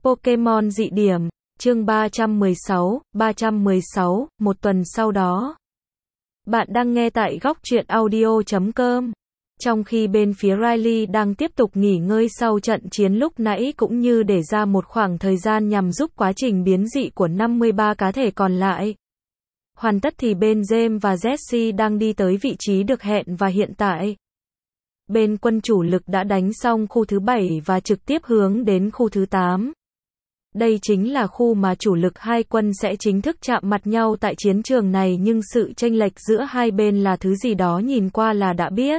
Pokemon dị điểm, chương 316, một tuần sau đó. Bạn đang nghe tại góc truyện audio.com. Trong khi bên phía Riley đang tiếp tục nghỉ ngơi sau trận chiến lúc nãy cũng như để ra một khoảng thời gian nhằm giúp quá trình biến dị của 53 cá thể còn lại hoàn tất thì bên James và Jesse đang đi tới vị trí được hẹn và hiện tại bên quân chủ lực đã đánh xong khu thứ 7 và trực tiếp hướng đến khu thứ 8. Đây chính là khu mà chủ lực hai quân sẽ chính thức chạm mặt nhau tại chiến trường này, nhưng sự chênh lệch giữa hai bên là thứ gì đó nhìn qua là đã biết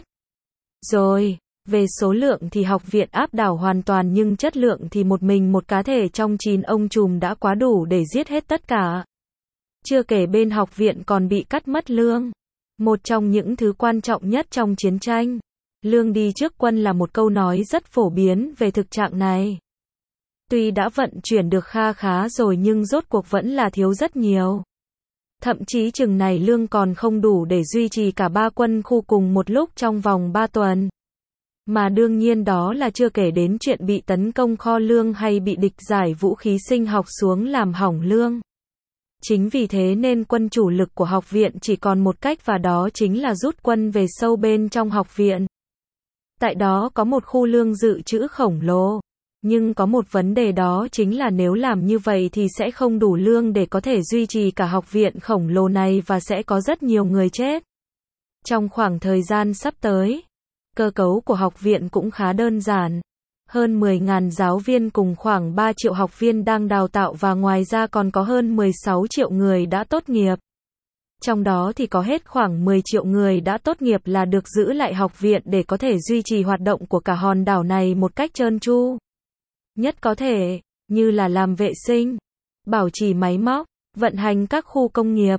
rồi. Về số lượng thì học viện áp đảo hoàn toàn, nhưng chất lượng thì một mình một cá thể trong 9 ông trùm đã quá đủ để giết hết tất cả. Chưa kể bên học viện còn bị cắt mất lương. Một trong những thứ quan trọng nhất trong chiến tranh. Lương đi trước quân là một câu nói rất phổ biến về thực trạng này. Tuy đã vận chuyển được kha khá rồi nhưng rốt cuộc vẫn là thiếu rất nhiều. Thậm chí chừng này lương còn không đủ để duy trì cả 3 quân khu cùng một lúc trong vòng 3 tuần. Mà đương nhiên đó là chưa kể đến chuyện bị tấn công kho lương hay bị địch giải vũ khí sinh học xuống làm hỏng lương. Chính vì thế nên quân chủ lực của học viện chỉ còn một cách, và đó chính là rút quân về sâu bên trong học viện. Tại đó có một khu lương dự trữ khổng lồ. Nhưng có một vấn đề, đó chính là nếu làm như vậy thì sẽ không đủ lương để có thể duy trì cả học viện khổng lồ này và sẽ có rất nhiều người chết. Trong khoảng thời gian sắp tới, cơ cấu của học viện cũng khá đơn giản. Hơn 10.000 giáo viên cùng khoảng 3 triệu học viên đang đào tạo, và ngoài ra còn có hơn 16 triệu người đã tốt nghiệp. Trong đó thì có hết khoảng 10 triệu người đã tốt nghiệp là được giữ lại học viện để có thể duy trì hoạt động của cả hòn đảo này một cách trơn tru nhất có thể, như là làm vệ sinh, bảo trì máy móc, vận hành các khu công nghiệp.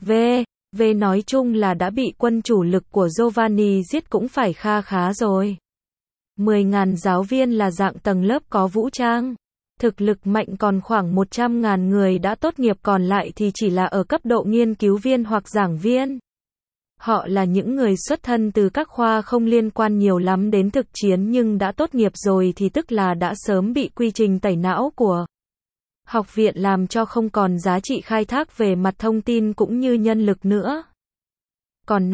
Nói chung là đã bị quân chủ lực của Giovanni giết cũng phải kha khá rồi. 10.000 giáo viên là dạng tầng lớp có vũ trang. Thực lực mạnh còn khoảng 100.000 người đã tốt nghiệp, còn lại thì chỉ là ở cấp độ nghiên cứu viên hoặc giảng viên. Họ là những người xuất thân từ các khoa không liên quan nhiều lắm đến thực chiến, nhưng đã tốt nghiệp rồi thì tức là đã sớm bị quy trình tẩy não của học viện làm cho không còn giá trị khai thác về mặt thông tin cũng như nhân lực nữa. Còn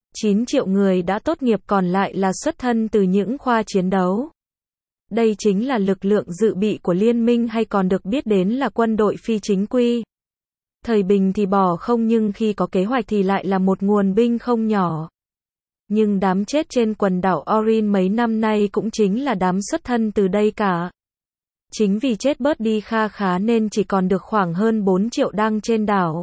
9 triệu người đã tốt nghiệp còn lại là xuất thân từ những khoa chiến đấu. Đây chính là lực lượng dự bị của liên minh, hay còn được biết đến là quân đội phi chính quy. Thời bình thì bỏ không, nhưng khi có kế hoạch thì lại là một nguồn binh không nhỏ. Nhưng đám chết trên quần đảo Orin mấy năm nay cũng chính là đám xuất thân từ đây cả. Chính vì chết bớt đi kha khá nên chỉ còn được khoảng hơn 4 triệu đang trên đảo.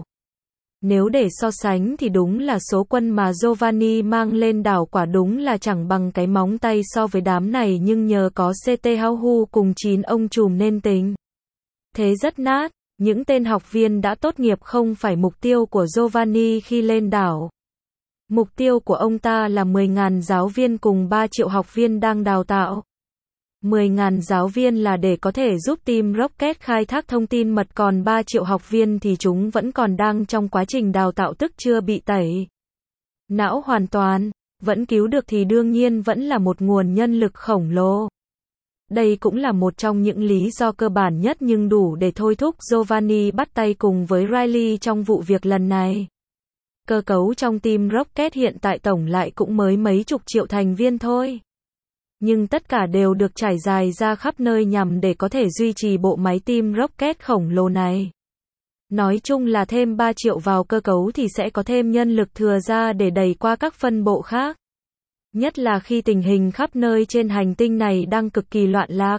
Nếu để so sánh thì đúng là số quân mà Giovanni mang lên đảo quả đúng là chẳng bằng cái móng tay so với đám này, nhưng nhờ có CT Hauhu cùng 9 ông trùm nên tình thế rất nát. Những tên học viên đã tốt nghiệp không phải mục tiêu của Giovanni khi lên đảo. Mục tiêu của ông ta là 10.000 giáo viên cùng 3 triệu học viên đang đào tạo. 10.000 giáo viên là để có thể giúp team Rocket khai thác thông tin mật, còn 3 triệu học viên thì chúng vẫn còn đang trong quá trình đào tạo, tức chưa bị tẩy não hoàn toàn. Vẫn cứu được thì đương nhiên vẫn là một nguồn nhân lực khổng lồ. Đây cũng là một trong những lý do cơ bản nhất nhưng đủ để thôi thúc Giovanni bắt tay cùng với Riley trong vụ việc lần này. Cơ cấu trong team Rocket hiện tại tổng lại cũng mới mấy chục triệu thành viên thôi. Nhưng tất cả đều được trải dài ra khắp nơi nhằm để có thể duy trì bộ máy team Rocket khổng lồ này. Nói chung là thêm 3 triệu vào cơ cấu thì sẽ có thêm nhân lực thừa ra để đẩy qua các phân bộ khác. Nhất là khi tình hình khắp nơi trên hành tinh này đang cực kỳ loạn lạc.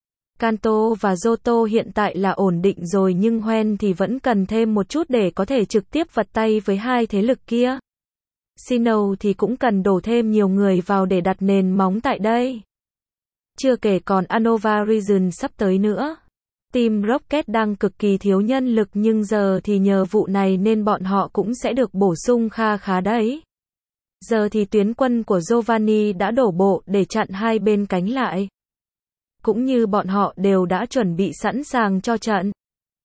Kanto và Johto hiện tại là ổn định rồi, nhưng Hoenn thì vẫn cần thêm một chút để có thể trực tiếp vật tay với hai thế lực kia. Sinnoh thì cũng cần đổ thêm nhiều người vào để đặt nền móng tại đây. Chưa kể còn Unova Region sắp tới nữa. Team Rocket đang cực kỳ thiếu nhân lực, nhưng giờ thì nhờ vụ này nên bọn họ cũng sẽ được bổ sung kha khá đấy. Giờ thì tuyến quân của Giovanni đã đổ bộ để chặn hai bên cánh lại. Cũng như bọn họ đều đã chuẩn bị sẵn sàng cho trận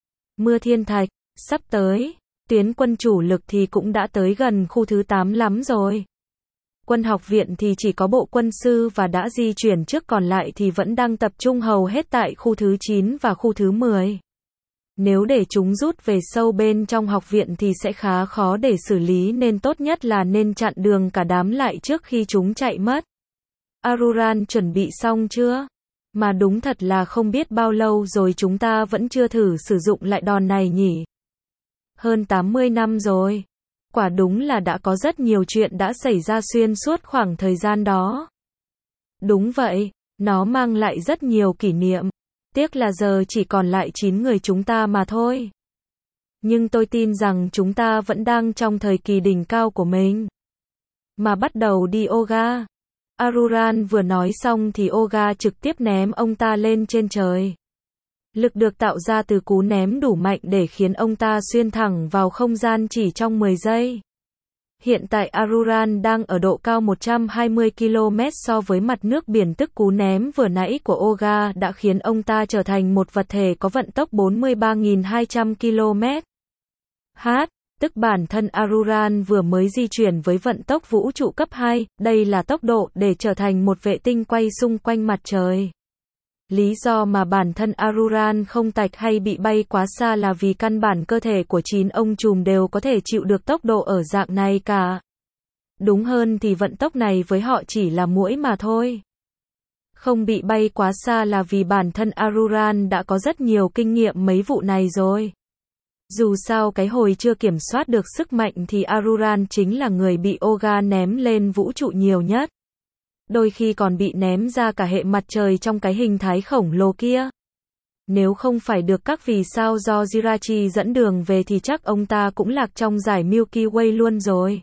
mưa thiên thạch sắp tới. Tuyến quân chủ lực thì cũng đã tới gần khu thứ 8 lắm rồi. Quân học viện thì chỉ có bộ quân sư và đã di chuyển trước, còn lại thì vẫn đang tập trung hầu hết tại khu thứ 9 và khu thứ 10. Nếu để chúng rút về sâu bên trong học viện thì sẽ khá khó để xử lý, nên tốt nhất là nên chặn đường cả đám lại trước khi chúng chạy mất. Aruran chuẩn bị xong chưa? Mà đúng thật là không biết bao lâu rồi chúng ta vẫn chưa thử sử dụng lại đòn này nhỉ? Hơn 80 năm rồi. Quả đúng là đã có rất nhiều chuyện đã xảy ra xuyên suốt khoảng thời gian đó. Đúng vậy, nó mang lại rất nhiều kỷ niệm. Tiếc là giờ chỉ còn lại 9 người chúng ta mà thôi. Nhưng tôi tin rằng chúng ta vẫn đang trong thời kỳ đỉnh cao của mình. Mà bắt đầu đi Oga. Aruran vừa nói xong thì Oga trực tiếp ném ông ta lên trên trời. Lực được tạo ra từ cú ném đủ mạnh để khiến ông ta xuyên thẳng vào không gian chỉ trong 10 giây. Hiện tại Aruran đang ở độ cao 120 km so với mặt nước biển, tức cú ném vừa nãy của Oga đã khiến ông ta trở thành một vật thể có vận tốc 43.200 km/h, tức bản thân Aruran vừa mới di chuyển với vận tốc vũ trụ cấp 2, đây là tốc độ để trở thành một vệ tinh quay xung quanh mặt trời. Lý do mà bản thân Aruran không tạch hay bị bay quá xa là vì căn bản cơ thể của 9 ông trùm đều có thể chịu được tốc độ ở dạng này cả. Đúng hơn thì vận tốc này với họ chỉ là muỗi mà thôi. Không bị bay quá xa là vì bản thân Aruran đã có rất nhiều kinh nghiệm mấy vụ này rồi. Dù sao cái hồi chưa kiểm soát được sức mạnh thì Aruran chính là người bị Oga ném lên vũ trụ nhiều nhất. Đôi khi còn bị ném ra cả hệ mặt trời trong cái hình thái khổng lồ kia. Nếu không phải được các vì sao do Jirachi dẫn đường về thì chắc ông ta cũng lạc trong giải Milky Way luôn rồi.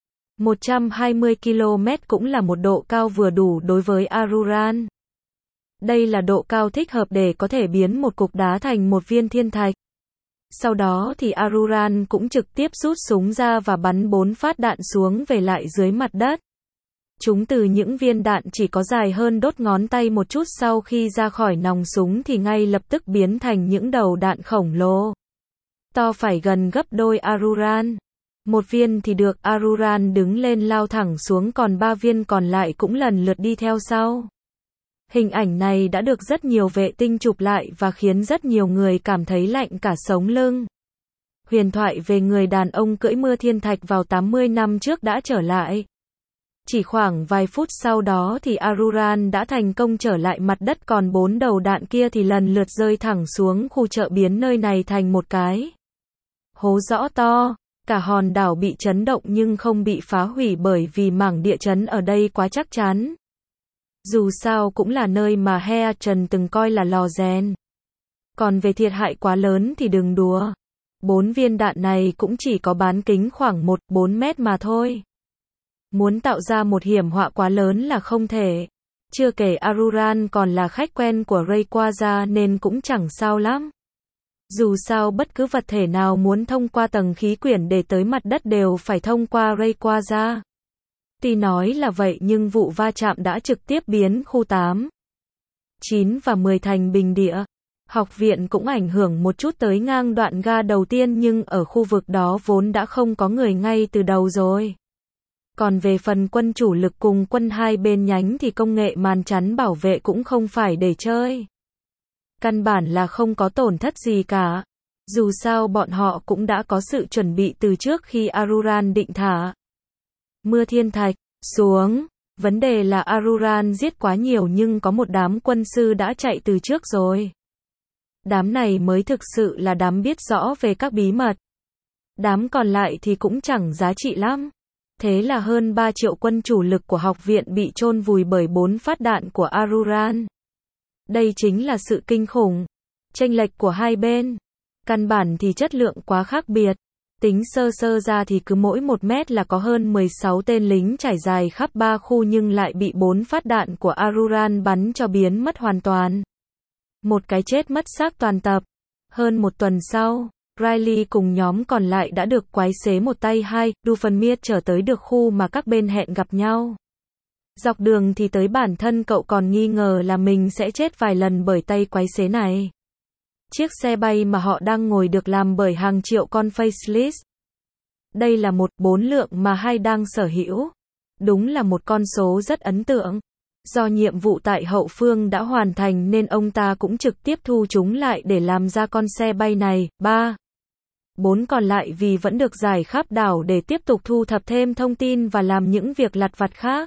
120 km cũng là một độ cao vừa đủ đối với Aruran. Đây là độ cao thích hợp để có thể biến một cục đá thành một viên thiên thạch. Sau đó thì Aruran cũng trực tiếp rút súng ra và bắn 4 phát đạn xuống về lại dưới mặt đất. Chúng từ những viên đạn chỉ có dài hơn đốt ngón tay một chút, sau khi ra khỏi nòng súng thì ngay lập tức biến thành những đầu đạn khổng lồ. To phải gần gấp đôi Aruran. Một viên thì được Aruran đứng lên lao thẳng xuống, còn 3 viên còn lại cũng lần lượt đi theo sau. Hình ảnh này đã được rất nhiều vệ tinh chụp lại và khiến rất nhiều người cảm thấy lạnh cả sống lưng. Huyền thoại về người đàn ông cưỡi mưa thiên thạch vào 80 năm trước đã trở lại. Chỉ khoảng vài phút sau đó thì Aruran đã thành công trở lại mặt đất, còn 4 đầu đạn kia thì lần lượt rơi thẳng xuống khu chợ, biến nơi này thành một cái hố rõ to. Cả hòn đảo bị chấn động nhưng không bị phá hủy bởi vì mảng địa chấn ở đây quá chắc chắn. Dù sao cũng là nơi mà Heatran từng coi là lò rèn. Còn về thiệt hại quá lớn thì đừng đùa. 4 viên đạn này cũng chỉ có bán kính khoảng 1-4 mét mà thôi. Muốn tạo ra một hiểm họa quá lớn là không thể. Chưa kể Aruran còn là khách quen của Rayquaza nên cũng chẳng sao lắm. Dù sao bất cứ vật thể nào muốn thông qua tầng khí quyển để tới mặt đất đều phải thông qua Rayquaza. Tuy nói là vậy nhưng vụ va chạm đã trực tiếp biến khu 8, 9 và 10 thành bình địa. Học viện cũng ảnh hưởng một chút tới ngang đoạn ga đầu tiên, nhưng ở khu vực đó vốn đã không có người ngay từ đầu rồi. Còn về phần quân chủ lực cùng quân hai bên nhánh thì công nghệ màn chắn bảo vệ cũng không phải để chơi. Căn bản là không có tổn thất gì cả. Dù sao bọn họ cũng đã có sự chuẩn bị từ trước khi Aruran định thả mưa thiên thạch xuống. Vấn đề là Aruran giết quá nhiều nhưng có một đám quân sư đã chạy từ trước rồi. Đám này mới thực sự là đám biết rõ về các bí mật. Đám còn lại thì cũng chẳng giá trị lắm. Thế là hơn 3 triệu quân chủ lực của học viện bị chôn vùi bởi 4 phát đạn của Aruran. Đây chính là sự kinh khủng. Chênh lệch của hai bên. Căn bản thì chất lượng quá khác biệt. Tính sơ sơ ra thì cứ mỗi 1 mét là có hơn 16 tên lính trải dài khắp 3 khu nhưng lại bị 4 phát đạn của Aruran bắn cho biến mất hoàn toàn. Một cái chết mất xác toàn tập. Hơn một tuần sau, Riley cùng nhóm còn lại đã được quái xế một tay hai, Doofenshmirtz trở tới được khu mà các bên hẹn gặp nhau. Dọc đường thì tới bản thân cậu còn nghi ngờ là mình sẽ chết vài lần bởi tay quái xế này. Chiếc xe bay mà họ đang ngồi được làm bởi hàng triệu con faceless. Đây là một 4 lượng mà hai đang sở hữu. Đúng là một con số rất ấn tượng. Do nhiệm vụ tại hậu phương đã hoàn thành nên ông ta cũng trực tiếp thu chúng lại để làm ra con xe bay này. 3. 4 còn lại vì vẫn được giải khắp đảo để tiếp tục thu thập thêm thông tin và làm những việc lặt vặt khác.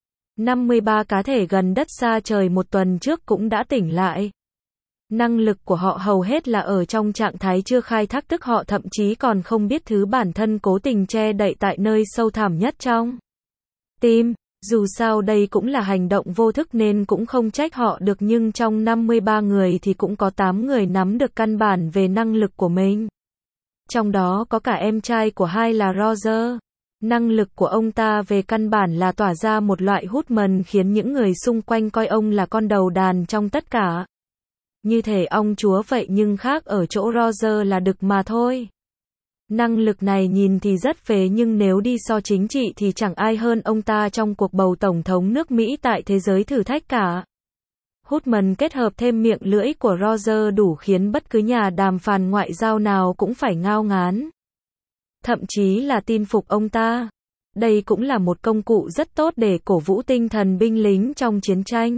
53 cá thể gần đất xa trời một tuần trước cũng đã tỉnh lại. Năng lực của họ hầu hết là ở trong trạng thái chưa khai thác, tức họ thậm chí còn không biết thứ bản thân cố tình che đậy tại nơi sâu thẳm nhất trong tim. Dù sao đây cũng là hành động vô thức nên cũng không trách họ được, nhưng trong 53 người thì cũng có 8 người nắm được căn bản về năng lực của mình. Trong đó có cả em trai của hai là Roger. Năng lực của ông ta về căn bản là tỏa ra một loại hút mần khiến những người xung quanh coi ông là con đầu đàn trong tất cả. Như thể ong chúa vậy, nhưng khác ở chỗ Roger là đực mà thôi. Năng lực này nhìn thì rất phế nhưng nếu đi so chính trị thì chẳng ai hơn ông ta trong cuộc bầu tổng thống nước Mỹ tại thế giới thử thách cả. Hút-mần kết hợp thêm miệng lưỡi của Roger đủ khiến bất cứ nhà đàm phán ngoại giao nào cũng phải ngao ngán. Thậm chí là tin phục ông ta. Đây cũng là một công cụ rất tốt để cổ vũ tinh thần binh lính trong chiến tranh.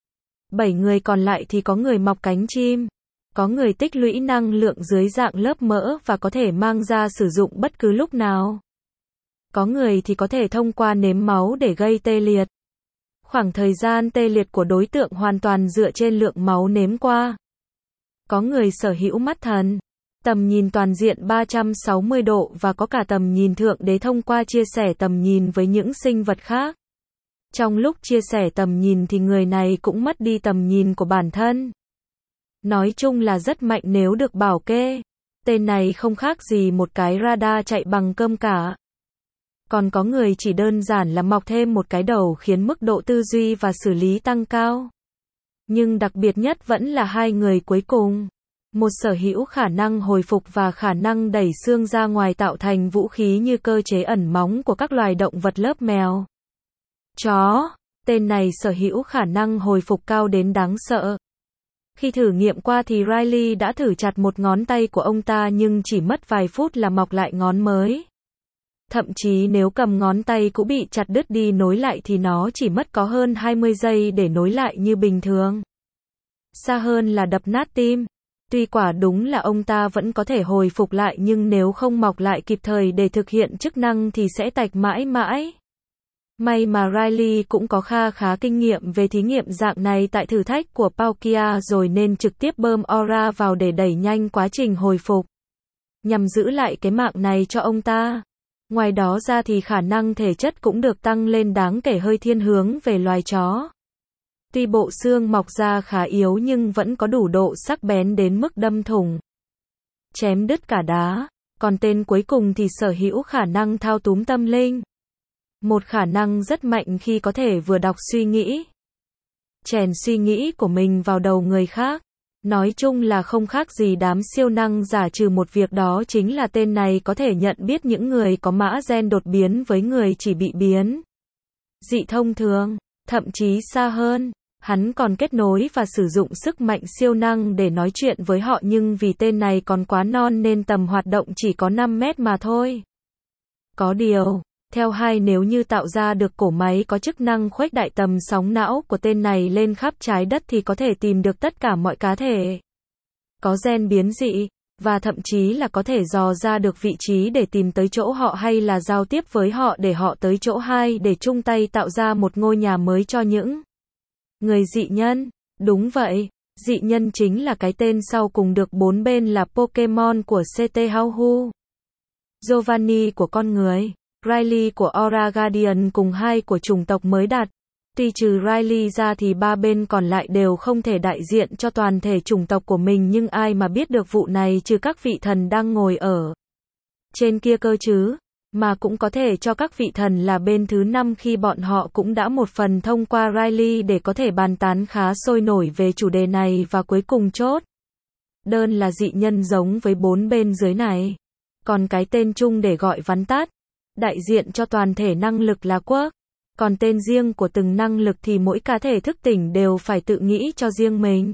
7 người còn lại thì có người mọc cánh chim. Có người tích lũy năng lượng dưới dạng lớp mỡ và có thể mang ra sử dụng bất cứ lúc nào. Có người thì có thể thông qua nếm máu để gây tê liệt. Khoảng thời gian tê liệt của đối tượng hoàn toàn dựa trên lượng máu nếm qua. Có người sở hữu mắt thần, tầm nhìn toàn diện 360 độ và có cả tầm nhìn thượng đế thông qua chia sẻ tầm nhìn với những sinh vật khác. Trong lúc chia sẻ tầm nhìn thì người này cũng mất đi tầm nhìn của bản thân. Nói chung là rất mạnh nếu được bảo kê. Tên này không khác gì một cái radar chạy bằng cơm cả. Còn có người chỉ đơn giản là mọc thêm một cái đầu khiến mức độ tư duy và xử lý tăng cao. Nhưng đặc biệt nhất vẫn là hai người cuối cùng. Một sở hữu khả năng hồi phục và khả năng đẩy xương ra ngoài tạo thành vũ khí như cơ chế ẩn móng của các loài động vật lớp mèo, chó. Tên này sở hữu khả năng hồi phục cao đến đáng sợ. Khi thử nghiệm qua thì Riley đã thử chặt một ngón tay của ông ta nhưng chỉ mất vài phút là mọc lại ngón mới. Thậm chí nếu cầm ngón tay cũ bị chặt đứt đi nối lại thì nó chỉ mất có hơn 20 giây để nối lại như bình thường. Xa hơn là đập nát tim. Tuy quả đúng là ông ta vẫn có thể hồi phục lại nhưng nếu không mọc lại kịp thời để thực hiện chức năng thì sẽ tạch mãi mãi. May mà Riley cũng có kha khá kinh nghiệm về thí nghiệm dạng này tại thử thách của Palkia rồi nên trực tiếp bơm aura vào để đẩy nhanh quá trình hồi phục, nhằm giữ lại cái mạng này cho ông ta. Ngoài đó ra thì khả năng thể chất cũng được tăng lên đáng kể, hơi thiên hướng về loài chó. Tuy bộ xương mọc ra khá yếu nhưng vẫn có đủ độ sắc bén đến mức đâm thủng, chém đứt cả đá. Còn tên cuối cùng thì sở hữu khả năng thao túng tâm linh. Một khả năng rất mạnh khi có thể vừa đọc suy nghĩ, chèn suy nghĩ của mình vào đầu người khác. Nói chung là không khác gì đám siêu năng giả, trừ một việc đó chính là tên này có thể nhận biết những người có mã gen đột biến với người chỉ bị biến dị thông thường. Thậm chí xa hơn, hắn còn kết nối và sử dụng sức mạnh siêu năng để nói chuyện với họ, nhưng vì tên này còn quá non nên tầm hoạt động chỉ có 5 mét mà thôi. Có điều, theo hai, nếu như tạo ra được cổ máy có chức năng khuếch đại tầm sóng não của tên này lên khắp trái đất thì có thể tìm được tất cả mọi cá thể có gen biến dị, và thậm chí là có thể dò ra được vị trí để tìm tới chỗ họ hay là giao tiếp với họ để họ tới chỗ hai để chung tay tạo ra một ngôi nhà mới cho những người dị nhân. Đúng vậy, dị nhân chính là cái tên sau cùng được bốn bên là Pokemon của CT Hauhu, Giovanni của con người, Riley của Aura Guardian cùng hai của chủng tộc mới đặt. Tuy trừ Riley ra thì ba bên còn lại đều không thể đại diện cho toàn thể chủng tộc của mình, nhưng ai mà biết được vụ này trừ các vị thần đang ngồi ở trên kia cơ chứ. Mà cũng có thể cho các vị thần là bên thứ 5 khi bọn họ cũng đã một phần thông qua Riley để có thể bàn tán khá sôi nổi về chủ đề này và cuối cùng chốt đơn là dị nhân giống với bốn bên dưới này. Còn cái tên chung để gọi vắn tắt, đại diện cho toàn thể năng lực là Quirk. Còn tên riêng của từng năng lực thì mỗi cá thể thức tỉnh đều phải tự nghĩ cho riêng mình.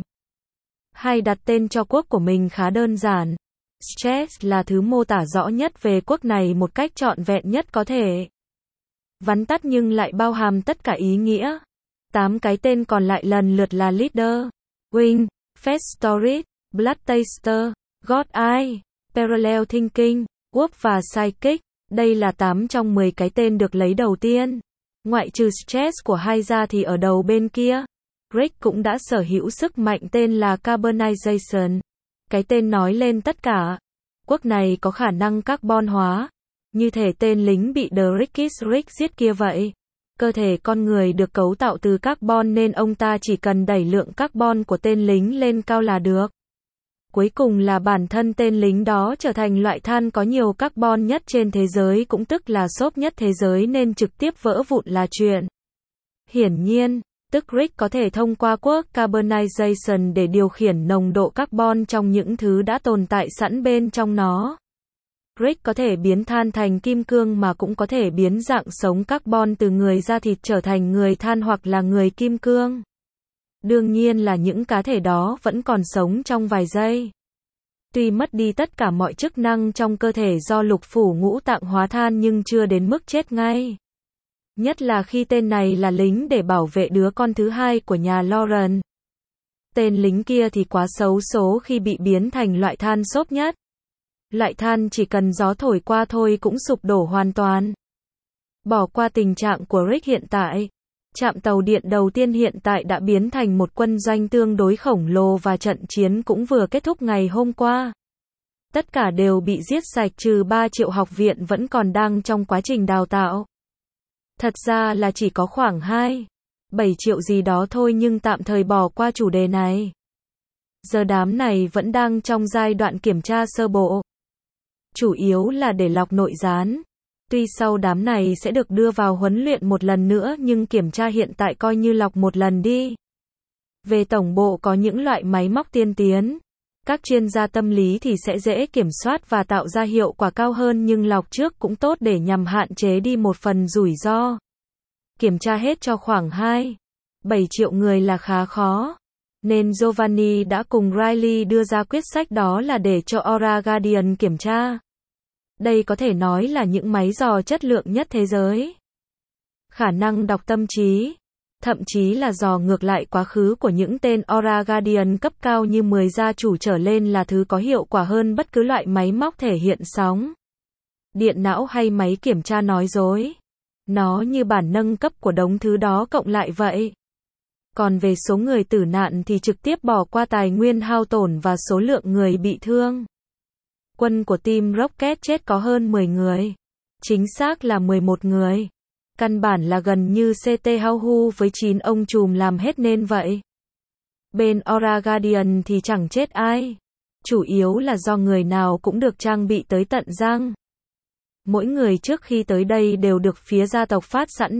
Hay đặt tên cho Quirk của mình khá đơn giản. Stress là thứ mô tả rõ nhất về Quirk này một cách trọn vẹn nhất có thể. Vắn tắt nhưng lại bao hàm tất cả ý nghĩa. 8 cái tên còn lại lần lượt là Leader, Wing, Fast Story, Blood Taster, God Eye, Parallel Thinking, Warp và Psychic. Đây là 8 trong 10 cái tên được lấy đầu tiên. Ngoại trừ Stress của hai ra thì ở đầu bên kia, Rick cũng đã sở hữu sức mạnh tên là Carbonization. Cái tên nói lên tất cả. Quốc này có khả năng carbon hóa, như thể tên lính bị The Rickist Rick giết kia vậy. Cơ thể con người được cấu tạo từ carbon nên ông ta chỉ cần đẩy lượng carbon của tên lính lên cao là được. Cuối cùng là bản thân tên lính đó trở thành loại than có nhiều carbon nhất trên thế giới, cũng tức là xốp nhất thế giới, nên trực tiếp vỡ vụn là chuyện hiển nhiên. Tức Rick có thể thông qua quirk carbonization để điều khiển nồng độ carbon trong những thứ đã tồn tại sẵn bên trong nó. Rick có thể biến than thành kim cương mà cũng có thể biến dạng sống carbon từ người da thịt trở thành người than hoặc là người kim cương. Đương nhiên là những cá thể đó vẫn còn sống trong vài giây. Tuy mất đi tất cả mọi chức năng trong cơ thể do lục phủ ngũ tạng hóa than nhưng chưa đến mức chết ngay. Nhất là khi tên này là lính để bảo vệ đứa con thứ hai của nhà Lauren. Tên lính kia thì quá xấu số khi bị biến thành loại than xốp nhất. Loại than chỉ cần gió thổi qua thôi cũng sụp đổ hoàn toàn. Bỏ qua tình trạng của Rick hiện tại, trạm tàu điện đầu tiên hiện tại đã biến thành một quân doanh tương đối khổng lồ và trận chiến cũng vừa kết thúc ngày hôm qua. Tất cả đều bị giết sạch trừ 3 triệu học viện vẫn còn đang trong quá trình đào tạo. Thật ra là chỉ có khoảng 7 triệu gì đó thôi, nhưng tạm thời bỏ qua chủ đề này. Giờ đám này vẫn đang trong giai đoạn kiểm tra sơ bộ. Chủ yếu là để lọc nội gián. Tuy sau đám này sẽ được đưa vào huấn luyện một lần nữa nhưng kiểm tra hiện tại coi như lọc một lần đi. Về tổng bộ có những loại máy móc tiên tiến. Các chuyên gia tâm lý thì sẽ dễ kiểm soát và tạo ra hiệu quả cao hơn, nhưng lọc trước cũng tốt để nhằm hạn chế đi một phần rủi ro. Kiểm tra hết cho khoảng 7 triệu người là khá khó. Nên Giovanni đã cùng Riley đưa ra quyết sách đó là để cho Aura Guardian kiểm tra. Đây có thể nói là những máy dò chất lượng nhất thế giới. Khả năng đọc tâm trí, thậm chí là dò ngược lại quá khứ của những tên Aura Guardian cấp cao như 10 gia chủ trở lên là thứ có hiệu quả hơn bất cứ loại máy móc thể hiện sóng điện não hay máy kiểm tra nói dối. Nó như bản nâng cấp của đống thứ đó cộng lại vậy. Còn về số người tử nạn thì trực tiếp bỏ qua tài nguyên hao tổn và số lượng người bị thương. Quân của team Rocket chết có hơn 10 người. Chính xác là 11 người. Căn bản là gần như CT Hauhu với 9 ông trùm làm hết nên vậy. Bên Aura Guardian thì chẳng chết ai. Chủ yếu là do người nào cũng được trang bị tới tận răng. Mỗi người trước khi tới đây đều được phía gia tộc phát sẵn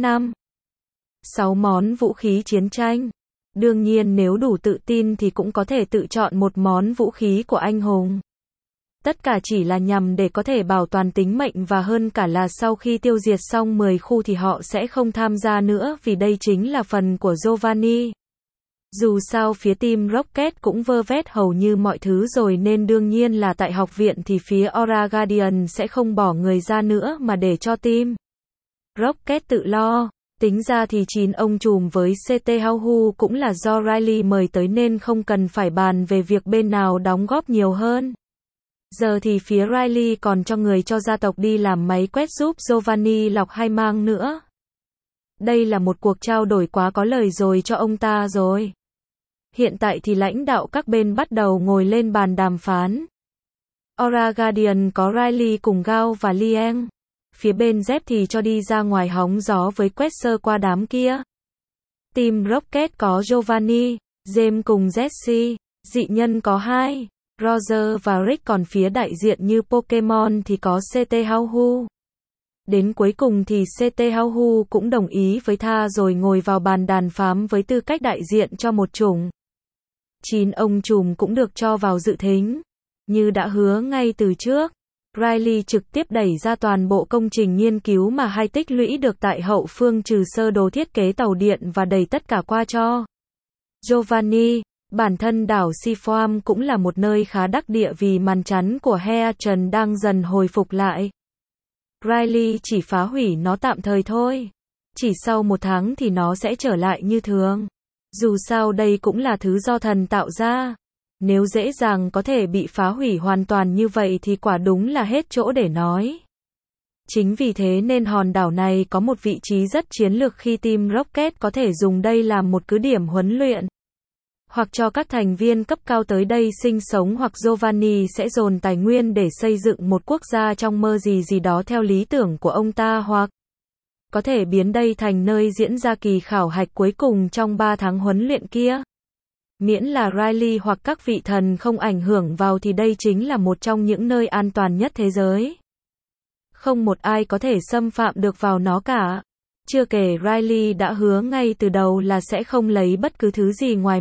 6 món vũ khí chiến tranh. Đương nhiên nếu đủ tự tin thì cũng có thể tự chọn một món vũ khí của anh hùng. Tất cả chỉ là nhằm để có thể bảo toàn tính mệnh, và hơn cả là sau khi tiêu diệt xong 10 khu thì họ sẽ không tham gia nữa, vì đây chính là phần của Giovanni. Dù sao phía team Rocket cũng vơ vét hầu như mọi thứ rồi nên đương nhiên là tại học viện thì phía Aura Guardian sẽ không bỏ người ra nữa mà để cho team Rocket tự lo. Tính ra thì 9 ông trùm với CT Hauhu cũng là do Riley mời tới nên không cần phải bàn về việc bên nào đóng góp nhiều hơn. Giờ thì phía Riley còn cho người cho gia tộc đi làm máy quét giúp Giovanni lọc 2 mang nữa. Đây là một cuộc trao đổi quá có lời rồi cho ông ta rồi. Hiện tại thì lãnh đạo các bên bắt đầu ngồi lên bàn đàm phán. Aura Guardian có Riley cùng Gao và Liang. Phía bên Z thì cho đi ra ngoài hóng gió với quét sơ qua đám kia. Team Rocket có Giovanni, James cùng Jesse. Dị nhân có 2, Roger và Rick, còn phía đại diện như Pokemon thì có CT Hauhu. Đến cuối cùng thì CT Hauhu cũng đồng ý với Tha rồi ngồi vào bàn đàm phán với tư cách đại diện cho một chủng. 9 ông trùm cũng được cho vào dự thính. Như đã hứa ngay từ trước, Riley trực tiếp đẩy ra toàn bộ công trình nghiên cứu mà hai tích lũy được tại hậu phương trừ sơ đồ thiết kế tàu điện và đẩy tất cả qua cho Giovanni. Bản thân đảo Seaform cũng là một nơi khá đắc địa vì màn chắn của Heatran đang dần hồi phục lại. Riley chỉ phá hủy nó tạm thời thôi. Chỉ sau 1 tháng thì nó sẽ trở lại như thường. Dù sao đây cũng là thứ do thần tạo ra. Nếu dễ dàng có thể bị phá hủy hoàn toàn như vậy thì quả đúng là hết chỗ để nói. Chính vì thế nên hòn đảo này có một vị trí rất chiến lược khi Team Rocket có thể dùng đây làm một cứ điểm huấn luyện. Hoặc cho các thành viên cấp cao tới đây sinh sống, hoặc Giovanni sẽ dồn tài nguyên để xây dựng một quốc gia trong mơ gì đó theo lý tưởng của ông ta, hoặc có thể biến đây thành nơi diễn ra kỳ khảo hạch cuối cùng trong 3 tháng huấn luyện kia. Miễn là Riley hoặc các vị thần không ảnh hưởng vào thì đây chính là một trong những nơi an toàn nhất thế giới. Không một ai có thể xâm phạm được vào nó cả. Chưa kể Riley đã hứa ngay từ đầu là sẽ không lấy bất cứ thứ gì ngoài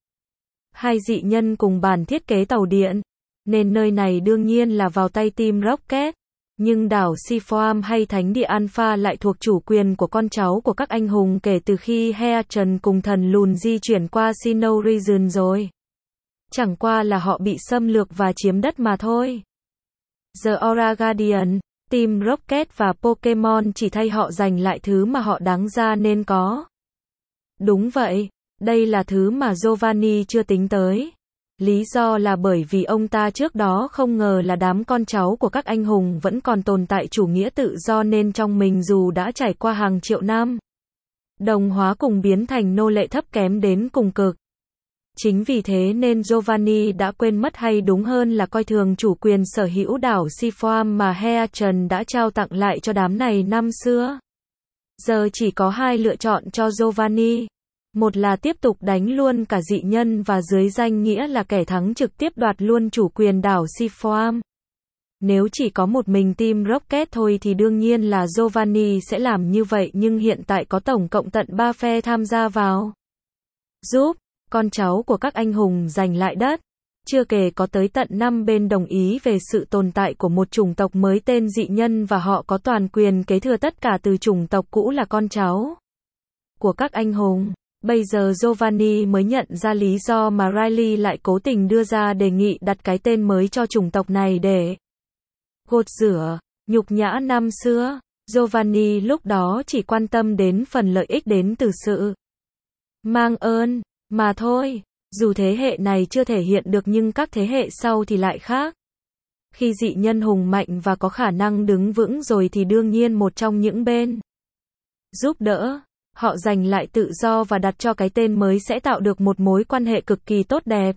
1-2 dị nhân cùng bản thiết kế tàu điện. Nên nơi này đương nhiên là vào tay Team Rocket. Nhưng đảo Seaform hay Thánh địa Alpha lại thuộc chủ quyền của con cháu của các anh hùng kể từ khi Heatran cùng thần lùn di chuyển qua Sinnoh Region rồi. Chẳng qua là họ bị xâm lược và chiếm đất mà thôi. The Aura Guardian, Team Rocket và Pokemon chỉ thay họ giành lại thứ mà họ đáng ra nên có. Đúng vậy, đây là thứ mà Giovanni chưa tính tới. Lý do là bởi vì ông ta trước đó không ngờ là đám con cháu của các anh hùng vẫn còn tồn tại chủ nghĩa tự do, nên trong mình dù đã trải qua hàng triệu năm đồng hóa cùng biến thành nô lệ thấp kém đến cùng cực. Chính vì thế nên Giovanni đã quên mất, hay đúng hơn là coi thường chủ quyền sở hữu đảo Seaform mà Heatran đã trao tặng lại cho đám này năm xưa. Giờ chỉ có 2 lựa chọn cho Giovanni. Một là tiếp tục đánh luôn cả dị nhân và dưới danh nghĩa là kẻ thắng trực tiếp đoạt luôn chủ quyền đảo Seaform. Nếu chỉ có một mình Team Rocket thôi thì đương nhiên là Giovanni sẽ làm như vậy, nhưng hiện tại có tổng cộng tận 3 phe tham gia vào giúp con cháu của các anh hùng giành lại đất. Chưa kể có tới tận 5 bên đồng ý về sự tồn tại của một chủng tộc mới tên dị nhân, và họ có toàn quyền kế thừa tất cả từ chủng tộc cũ là con cháu của các anh hùng. Bây giờ Giovanni mới nhận ra lý do mà Riley lại cố tình đưa ra đề nghị đặt cái tên mới cho chủng tộc này để gột rửa nhục nhã năm xưa. Giovanni lúc đó chỉ quan tâm đến phần lợi ích đến từ sự mang ơn mà thôi. Dù thế hệ này chưa thể hiện được nhưng các thế hệ sau thì lại khác. Khi dị nhân hùng mạnh và có khả năng đứng vững rồi thì đương nhiên một trong những bên giúp đỡ họ giành lại tự do và đặt cho cái tên mới sẽ tạo được một mối quan hệ cực kỳ tốt đẹp.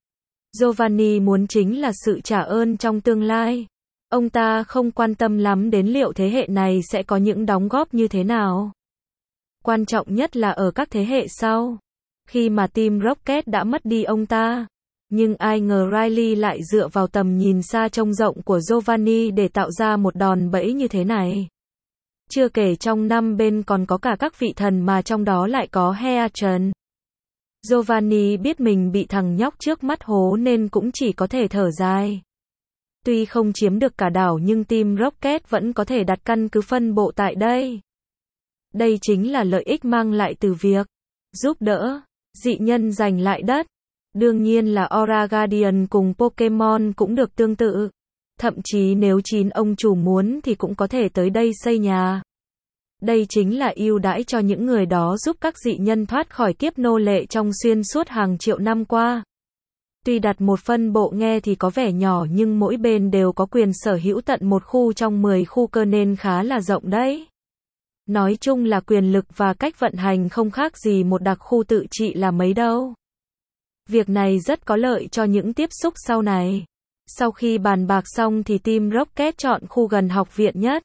Giovanni muốn chính là sự trả ơn trong tương lai. Ông ta không quan tâm lắm đến liệu thế hệ này sẽ có những đóng góp như thế nào. Quan trọng nhất là ở các thế hệ sau. Khi mà Team Rocket đã mất đi ông ta. Nhưng ai ngờ Riley lại dựa vào tầm nhìn xa trông rộng của Giovanni để tạo ra một đòn bẩy như thế này. Chưa kể trong 5 bên còn có cả các vị thần mà trong đó lại có Heatran. Giovanni biết mình bị thằng nhóc trước mắt hố nên cũng chỉ có thể thở dài. Tuy không chiếm được cả đảo nhưng Team Rocket vẫn có thể đặt căn cứ phân bộ tại đây. Đây chính là lợi ích mang lại từ việc giúp đỡ dị nhân giành lại đất. Đương nhiên là Aura Guardian cùng Pokemon cũng được tương tự. Thậm chí nếu 9 ông chủ muốn thì cũng có thể tới đây xây nhà. Đây chính là ưu đãi cho những người đó giúp các dị nhân thoát khỏi kiếp nô lệ trong xuyên suốt hàng triệu năm qua. Tuy đặt một phân bộ nghe thì có vẻ nhỏ nhưng mỗi bên đều có quyền sở hữu tận một khu trong 10 khu cơ nên khá là rộng đấy. Nói chung là quyền lực và cách vận hành không khác gì một đặc khu tự trị là mấy đâu. Việc này rất có lợi cho những tiếp xúc sau này. Sau khi bàn bạc xong thì Team Rocket chọn khu gần học viện nhất.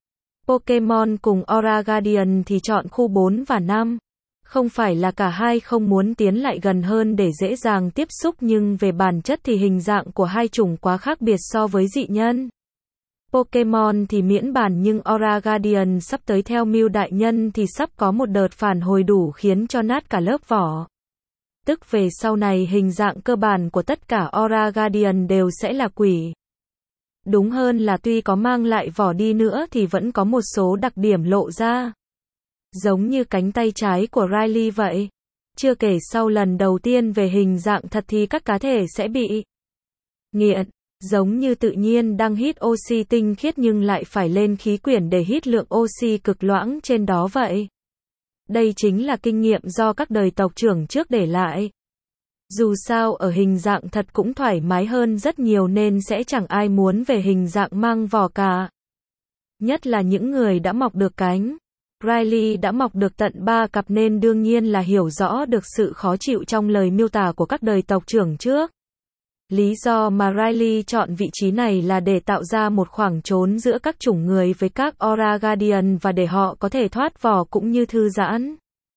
Pokemon cùng Aura Guardian thì chọn khu 4 và 5. Không phải là cả hai không muốn tiến lại gần hơn để dễ dàng tiếp xúc, nhưng về bản chất thì hình dạng của hai chủng quá khác biệt so với dị nhân. Pokemon thì miễn bàn nhưng Aura Guardian sắp tới theo mưu đại nhân thì sắp có một đợt phản hồi đủ khiến cho nát cả lớp vỏ. Tức về sau này hình dạng cơ bản của tất cả Aura Guardian đều sẽ là quỷ. Đúng hơn là tuy có mang lại vỏ đi nữa thì vẫn có một số đặc điểm lộ ra. Giống như cánh tay trái của Riley vậy. Chưa kể sau lần đầu tiên về hình dạng thật thì các cá thể sẽ bị nghiện. Giống như tự nhiên đang hít oxy tinh khiết nhưng lại phải lên khí quyển để hít lượng oxy cực loãng trên đó vậy. Đây chính là kinh nghiệm do các đời tộc trưởng trước để lại. Dù sao ở hình dạng thật cũng thoải mái hơn rất nhiều nên sẽ chẳng ai muốn về hình dạng mang vỏ cả. Nhất là những người đã mọc được cánh. Riley đã mọc được tận 3 cặp nên đương nhiên là hiểu rõ được sự khó chịu trong lời miêu tả của các đời tộc trưởng trước. Lý do mà Riley chọn vị trí này là để tạo ra một khoảng trốn giữa các chủng người với các Aura Guardian và để họ có thể thoát vỏ cũng như thư giãn.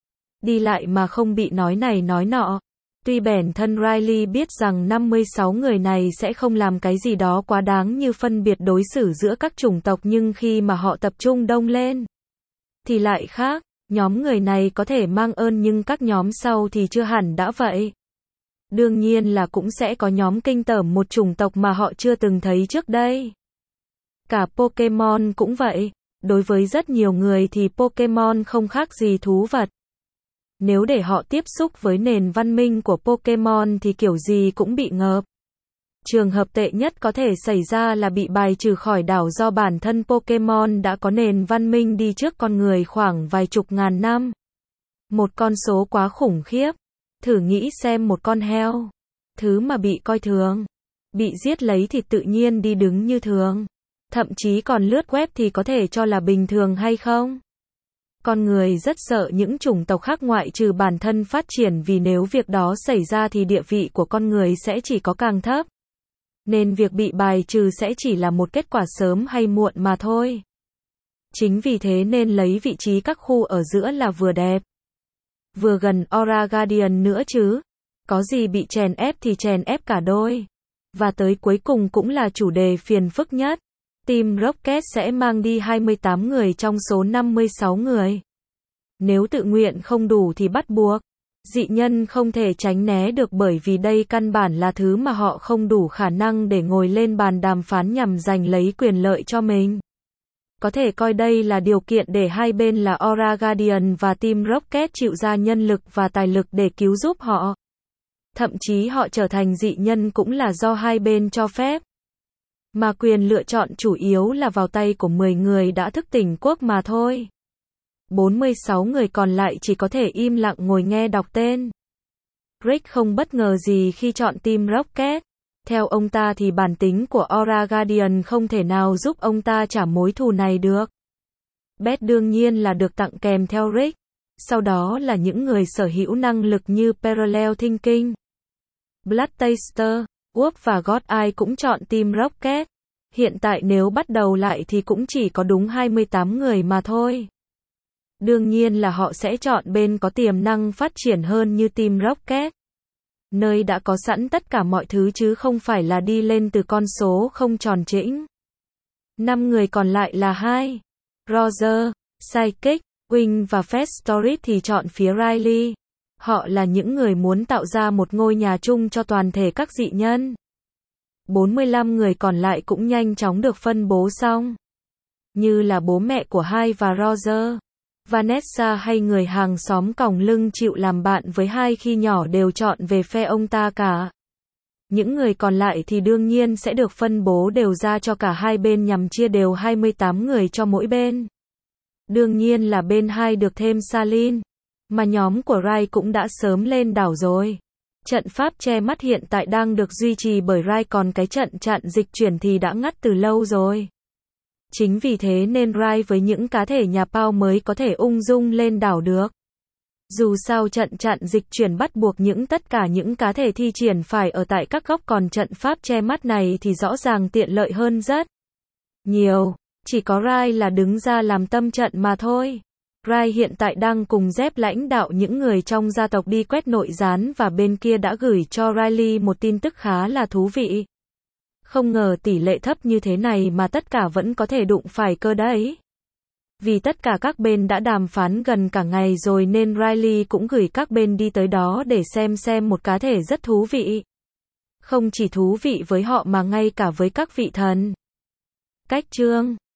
Đi lại mà không bị nói này nói nọ. Tuy bản thân Riley biết rằng 56 người này sẽ không làm cái gì đó quá đáng như phân biệt đối xử giữa các chủng tộc nhưng khi mà họ tập trung đông lên thì lại khác, nhóm người này có thể mang ơn nhưng các nhóm sau thì chưa hẳn đã vậy. Đương nhiên là cũng sẽ có nhóm kinh tởm một chủng tộc mà họ chưa từng thấy trước đây. Cả Pokemon cũng vậy, đối với rất nhiều người thì Pokemon không khác gì thú vật. Nếu để họ tiếp xúc với nền văn minh của Pokemon thì kiểu gì cũng bị ngợp. Trường hợp tệ nhất có thể xảy ra là bị bài trừ khỏi đảo do bản thân Pokemon đã có nền văn minh đi trước con người khoảng vài chục ngàn năm. Một con số quá khủng khiếp. Thử nghĩ xem một con heo, thứ mà bị coi thường, bị giết lấy thịt tự nhiên đi đứng như thường, thậm chí còn lướt web thì có thể cho là bình thường hay không? Con người rất sợ những chủng tộc khác ngoại trừ bản thân phát triển vì nếu việc đó xảy ra thì địa vị của con người sẽ chỉ có càng thấp. Nên việc bị bài trừ sẽ chỉ là một kết quả sớm hay muộn mà thôi. Chính vì thế nên lấy vị trí các khu ở giữa là vừa đẹp. Vừa gần Aura Guardian nữa chứ. Có gì bị chèn ép thì chèn ép cả đôi. Và tới cuối cùng cũng là chủ đề phiền phức nhất. Team Rocket sẽ mang đi 28 người trong số 56 người. Nếu tự nguyện không đủ thì bắt buộc. Dị nhân không thể tránh né được bởi vì đây căn bản là thứ mà họ không đủ khả năng để ngồi lên bàn đàm phán nhằm giành lấy quyền lợi cho mình. Có thể coi đây là điều kiện để hai bên là Aura Guardian và Team Rocket chịu ra nhân lực và tài lực để cứu giúp họ. Thậm chí họ trở thành dị nhân cũng là do hai bên cho phép. Mà quyền lựa chọn chủ yếu là vào tay của 10 người đã thức tỉnh quốc mà thôi. 46 người còn lại chỉ có thể im lặng ngồi nghe đọc tên. Rick không bất ngờ gì khi chọn Team Rocket. Theo ông ta thì bản tính của Aura Guardian không thể nào giúp ông ta trả mối thù này được. Beth đương nhiên là được tặng kèm theo Rick. Sau đó là những người sở hữu năng lực như Parallel Thinking, Blood Taster, Wolf và God-Eye cũng chọn Team Rocket. Hiện tại nếu bắt đầu lại thì cũng chỉ có đúng 28 người mà thôi. Đương nhiên là họ sẽ chọn bên có tiềm năng phát triển hơn như Team Rocket. Nơi đã có sẵn tất cả mọi thứ chứ không phải là đi lên từ con số không tròn chỉnh. 5 người còn lại là Roger, Psychic, Wing và Festorit thì chọn phía Riley. Họ là những người muốn tạo ra một ngôi nhà chung cho toàn thể các dị nhân. 45 người còn lại cũng nhanh chóng được phân bố xong. Như là bố mẹ của Hai và Roger. Vanessa hay người hàng xóm còng lưng chịu làm bạn với Hai khi nhỏ đều chọn về phe ông ta cả. Những người còn lại thì đương nhiên sẽ được phân bố đều ra cho cả hai bên nhằm chia đều 28 người cho mỗi bên. Đương nhiên là bên Hai được thêm Salin, mà nhóm của Rai cũng đã sớm lên đảo rồi. Trận pháp che mắt hiện tại đang được duy trì bởi Rai còn cái trận chặn dịch chuyển thì đã ngắt từ lâu rồi. Chính vì thế nên Rai với những cá thể nhà Pao mới có thể ung dung lên đảo được. Dù sao trận chặn dịch chuyển bắt buộc tất cả những cá thể thi triển phải ở tại các góc còn trận pháp che mắt này thì rõ ràng tiện lợi hơn rất nhiều. Chỉ có Rai là đứng ra làm tâm trận mà thôi. Rai hiện tại đang cùng Zep lãnh đạo những người trong gia tộc đi quét nội gián và bên kia đã gửi cho Riley một tin tức khá là thú vị. Không ngờ tỷ lệ thấp như thế này mà tất cả vẫn có thể đụng phải cơ đấy. Vì tất cả các bên đã đàm phán gần cả ngày rồi nên Riley cũng gửi các bên đi tới đó để xem một cá thể rất thú vị. Không chỉ thú vị với họ mà ngay cả với các vị thần. Cách chương